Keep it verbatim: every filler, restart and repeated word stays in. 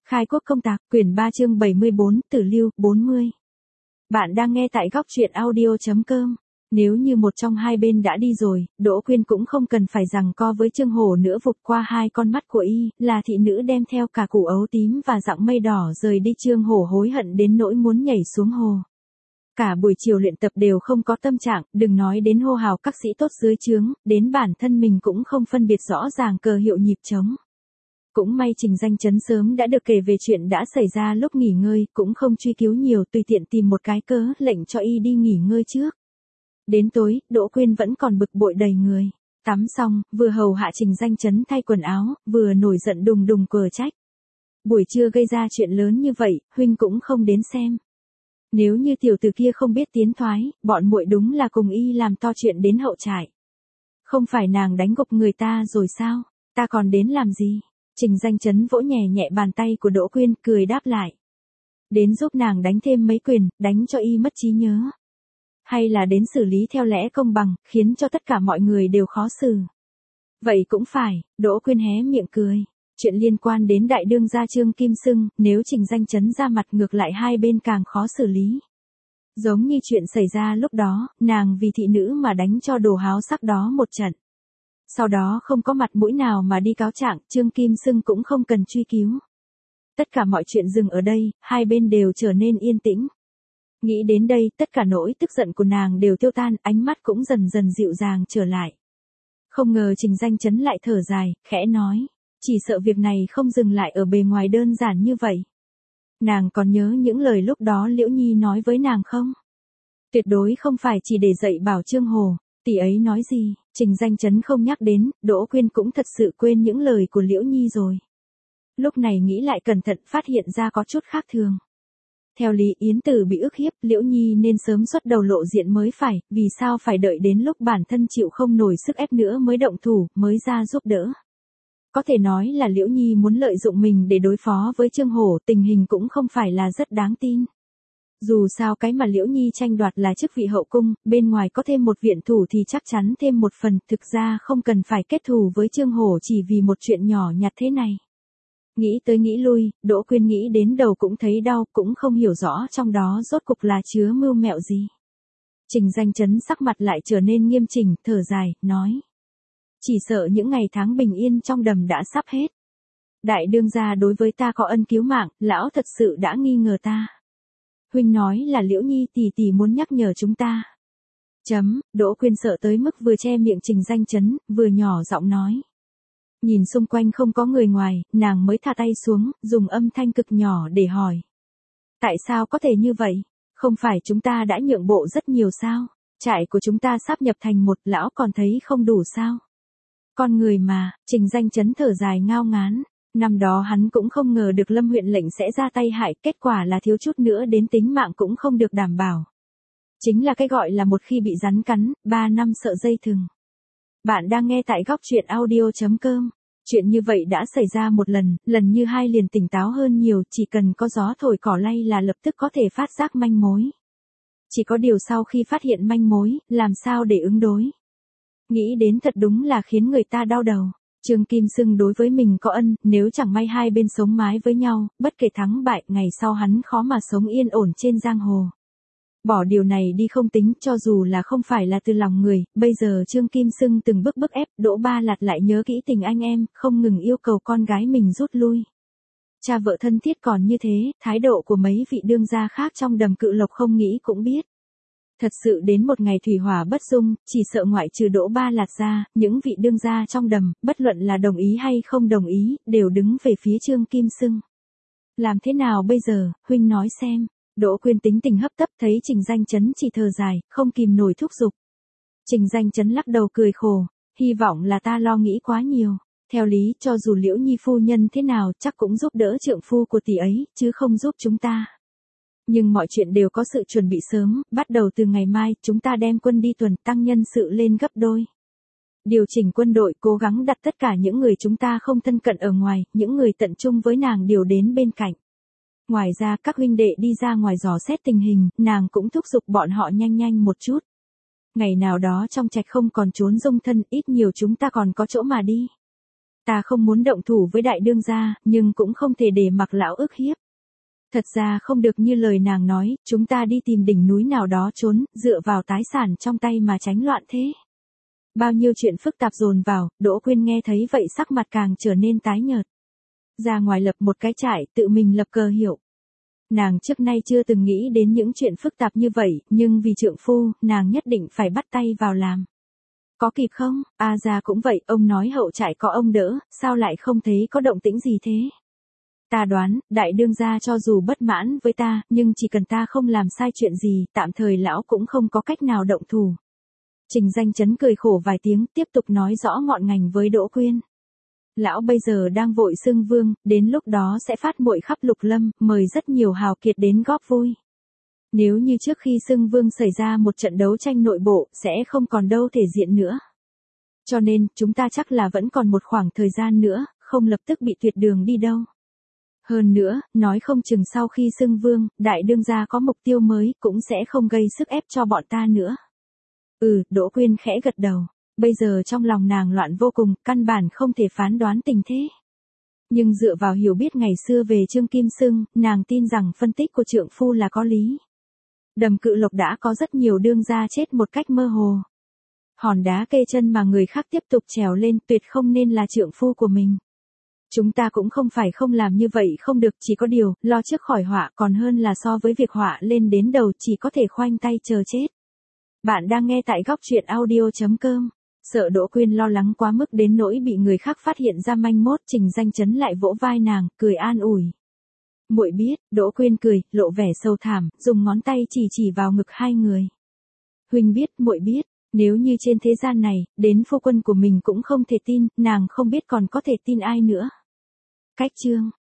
Khai quốc công tạc, quyển ba chương bảy mươi bốn, Tử Lưu, bốn mươi. Bạn đang nghe tại góc truyện audio chấm com. Nếu như một trong hai bên đã đi rồi, Đỗ Quyên cũng không cần phải giằng co với Trương Hổ nữa. Vụt qua hai con mắt của y, là thị nữ đem theo cả củ ấu tím và dặng mây đỏ rời đi. Trương Hổ hối hận đến nỗi muốn nhảy xuống hồ. Cả buổi chiều luyện tập đều không có tâm trạng, đừng nói đến hô hào các sĩ tốt dưới trướng, đến bản thân mình cũng không phân biệt rõ ràng cờ hiệu nhịp trống. Cũng may Trình Danh Chấn sớm đã được kể về chuyện đã xảy ra lúc nghỉ ngơi, cũng không truy cứu nhiều, tùy tiện tìm một cái cớ lệnh cho y đi nghỉ ngơi trước. Đến tối, Đỗ Quyên vẫn còn bực bội đầy người. Tắm xong, vừa hầu hạ Trình Danh Chấn thay quần áo, vừa nổi giận đùng đùng cờ trách. Buổi trưa gây ra chuyện lớn như vậy, huynh cũng không đến xem. Nếu như tiểu tử kia không biết tiến thoái, bọn muội đúng là cùng y làm to chuyện đến hậu trại. Không phải nàng đánh gục người ta rồi sao, ta còn đến làm gì? Trình Danh Chấn vỗ nhẹ nhẹ bàn tay của Đỗ Quyên, cười đáp lại. Đến giúp nàng đánh thêm mấy quyền, đánh cho y mất trí nhớ. Hay là đến xử lý theo lẽ công bằng, khiến cho tất cả mọi người đều khó xử. Vậy cũng phải, Đỗ Quyên hé miệng cười. Chuyện liên quan đến đại đương gia Trương Kim Sưng, nếu Trình Danh Chấn ra mặt ngược lại hai bên càng khó xử lý. Giống như chuyện xảy ra lúc đó, nàng vì thị nữ mà đánh cho đồ háo sắc đó một trận. Sau đó không có mặt mũi nào mà đi cáo trạng, Trương Kim Sưng cũng không cần truy cứu. Tất cả mọi chuyện dừng ở đây, hai bên đều trở nên yên tĩnh. Nghĩ đến đây, tất cả nỗi tức giận của nàng đều tiêu tan, ánh mắt cũng dần dần dịu dàng trở lại. Không ngờ Trình Danh Chấn lại thở dài, khẽ nói, chỉ sợ việc này không dừng lại ở bề ngoài đơn giản như vậy. Nàng còn nhớ những lời lúc đó Liễu Nhi nói với nàng không? Tuyệt đối không phải chỉ để dạy bảo Trương Hồ. Tỷ ấy nói gì, Trình Danh Chấn không nhắc đến, Đỗ Quyên cũng thật sự quên những lời của Liễu Nhi rồi. Lúc này nghĩ lại cẩn thận phát hiện ra có chút khác thường. Theo lý Yến Tử bị ức hiếp, Liễu Nhi nên sớm xuất đầu lộ diện mới phải, vì sao phải đợi đến lúc bản thân chịu không nổi sức ép nữa mới động thủ, mới ra giúp đỡ. Có thể nói là Liễu Nhi muốn lợi dụng mình để đối phó với Trương Hổ, tình hình cũng không phải là rất đáng tin. Dù sao cái mà Liễu Nhi tranh đoạt là chức vị hậu cung, bên ngoài có thêm một viện thủ thì chắc chắn thêm một phần, thực ra không cần phải kết thù với Trương Hổ chỉ vì một chuyện nhỏ nhặt thế này. Nghĩ tới nghĩ lui, Đỗ Quyên nghĩ đến đầu cũng thấy đau, cũng không hiểu rõ trong đó rốt cục là chứa mưu mẹo gì. Trình Danh Chấn sắc mặt lại trở nên nghiêm chỉnh, thở dài, nói. Chỉ sợ những ngày tháng bình yên trong đầm đã sắp hết. Đại đương gia đối với ta có ân cứu mạng, lão thật sự đã nghi ngờ ta. Huynh nói là Liễu Nhi tỷ tỷ muốn nhắc nhở chúng ta. Chấm, Đỗ Quyên sợ tới mức vừa che miệng Trình Danh Chấn, vừa nhỏ giọng nói. Nhìn xung quanh không có người ngoài, nàng mới thả tay xuống, dùng âm thanh cực nhỏ để hỏi. Tại sao có thể như vậy? Không phải chúng ta đã nhượng bộ rất nhiều sao? Trại của chúng ta sáp nhập thành một, lão còn thấy không đủ sao? Con người mà, Trình Danh Chấn thở dài ngao ngán. Năm đó hắn cũng không ngờ được Lâm huyện lệnh sẽ ra tay hại, kết quả là thiếu chút nữa đến tính mạng cũng không được đảm bảo. Chính là cái gọi là một khi bị rắn cắn, ba năm sợ dây thừng. Bạn đang nghe tại góc truyện audio chấm com. Chuyện như vậy đã xảy ra một lần, lần như hai liền tỉnh táo hơn nhiều, chỉ cần có gió thổi cỏ lay là lập tức có thể phát giác manh mối. Chỉ có điều sau khi phát hiện manh mối, làm sao để ứng đối. Nghĩ đến thật đúng là khiến người ta đau đầu. Trương Kim Sưng đối với mình có ân, nếu chẳng may hai bên sống mái với nhau, bất kể thắng bại, ngày sau hắn khó mà sống yên ổn trên giang hồ. Bỏ điều này đi không tính, cho dù là không phải là từ lòng người, bây giờ Trương Kim Sưng từng bước bức ép, Đỗ Ba Lạt lại nhớ kỹ tình anh em, không ngừng yêu cầu con gái mình rút lui. Cha vợ thân thiết còn như thế, thái độ của mấy vị đương gia khác trong đầm Cự Lộc không nghĩ cũng biết. Thật sự đến một ngày thủy hỏa bất dung, chỉ sợ ngoại trừ Đỗ Ba Lạt ra, những vị đương gia trong đầm, bất luận là đồng ý hay không đồng ý, đều đứng về phía Trương Kim Sưng. Làm thế nào bây giờ, huynh nói xem. Đỗ Quyên tính tình hấp tấp thấy Trình Danh Chấn chỉ thở dài, không kìm nổi thúc giục. Trình Danh Chấn lắc đầu cười khổ, hy vọng là ta lo nghĩ quá nhiều. Theo lý, cho dù Liễu Nhi phu nhân thế nào, chắc cũng giúp đỡ trượng phu của tỷ ấy, chứ không giúp chúng ta. Nhưng mọi chuyện đều có sự chuẩn bị sớm, bắt đầu từ ngày mai, chúng ta đem quân đi tuần, tăng nhân sự lên gấp đôi. Điều chỉnh quân đội, cố gắng đặt tất cả những người chúng ta không thân cận ở ngoài, những người tận trung với nàng điều đến bên cạnh. Ngoài ra các huynh đệ đi ra ngoài dò xét tình hình, nàng cũng thúc giục bọn họ nhanh nhanh một chút. Ngày nào đó trong trạch không còn trốn dung thân, ít nhiều chúng ta còn có chỗ mà đi. Ta không muốn động thủ với đại đương gia, nhưng cũng không thể để mặc lão ức hiếp. Thật ra không được như lời nàng nói, chúng ta đi tìm đỉnh núi nào đó trốn, dựa vào tái sản trong tay mà tránh loạn thế. Bao nhiêu chuyện phức tạp dồn vào, Đỗ Quyên nghe thấy vậy sắc mặt càng trở nên tái nhợt. Ra ngoài lập một cái trại, tự mình lập cờ hiệu. Nàng trước nay chưa từng nghĩ đến những chuyện phức tạp như vậy, nhưng vì trượng phu, nàng nhất định phải bắt tay vào làm. Có kịp không? A Gia cũng vậy, ông nói hậu trại có ông đỡ, sao lại không thấy có động tĩnh gì thế? Ta đoán, đại đương gia cho dù bất mãn với ta, nhưng chỉ cần ta không làm sai chuyện gì, tạm thời lão cũng không có cách nào động thủ. Trình Danh Chấn cười khổ vài tiếng, tiếp tục nói rõ ngọn ngành với Đỗ Quyên. Lão bây giờ đang vội xưng vương, đến lúc đó sẽ phát muội khắp lục lâm, mời rất nhiều hào kiệt đến góp vui. Nếu như trước khi xưng vương xảy ra một trận đấu tranh nội bộ, sẽ không còn đâu thể diện nữa. Cho nên, chúng ta chắc là vẫn còn một khoảng thời gian nữa, không lập tức bị tuyệt đường đi đâu. Hơn nữa, nói không chừng sau khi xưng vương, đại đương gia có mục tiêu mới, cũng sẽ không gây sức ép cho bọn ta nữa. Ừ, Đỗ Quyên khẽ gật đầu. Bây giờ trong lòng nàng loạn vô cùng, căn bản không thể phán đoán tình thế. Nhưng dựa vào hiểu biết ngày xưa về Trương Kim Xưng, nàng tin rằng phân tích của trượng phu là có lý. Đầm Cự Lộc đã có rất nhiều đương gia chết một cách mơ hồ. Hòn đá kê chân mà người khác tiếp tục trèo lên tuyệt không nên là trượng phu của mình. Chúng ta cũng không phải không làm như vậy không được, chỉ có điều, lo trước khỏi họa còn hơn là so với việc họa lên đến đầu chỉ có thể khoanh tay chờ chết. Bạn đang nghe tại góc truyện audio chấm com. Sợ Đỗ Quyên lo lắng quá mức đến nỗi bị người khác phát hiện ra manh mốt, Trình Danh Chấn lại vỗ vai nàng, cười an ủi. Muội biết, Đỗ Quyên cười, lộ vẻ sâu thẳm, dùng ngón tay chỉ chỉ vào ngực hai người. Huynh biết, muội biết, nếu như trên thế gian này, đến phu quân của mình cũng không thể tin, nàng không biết còn có thể tin ai nữa. Cách chương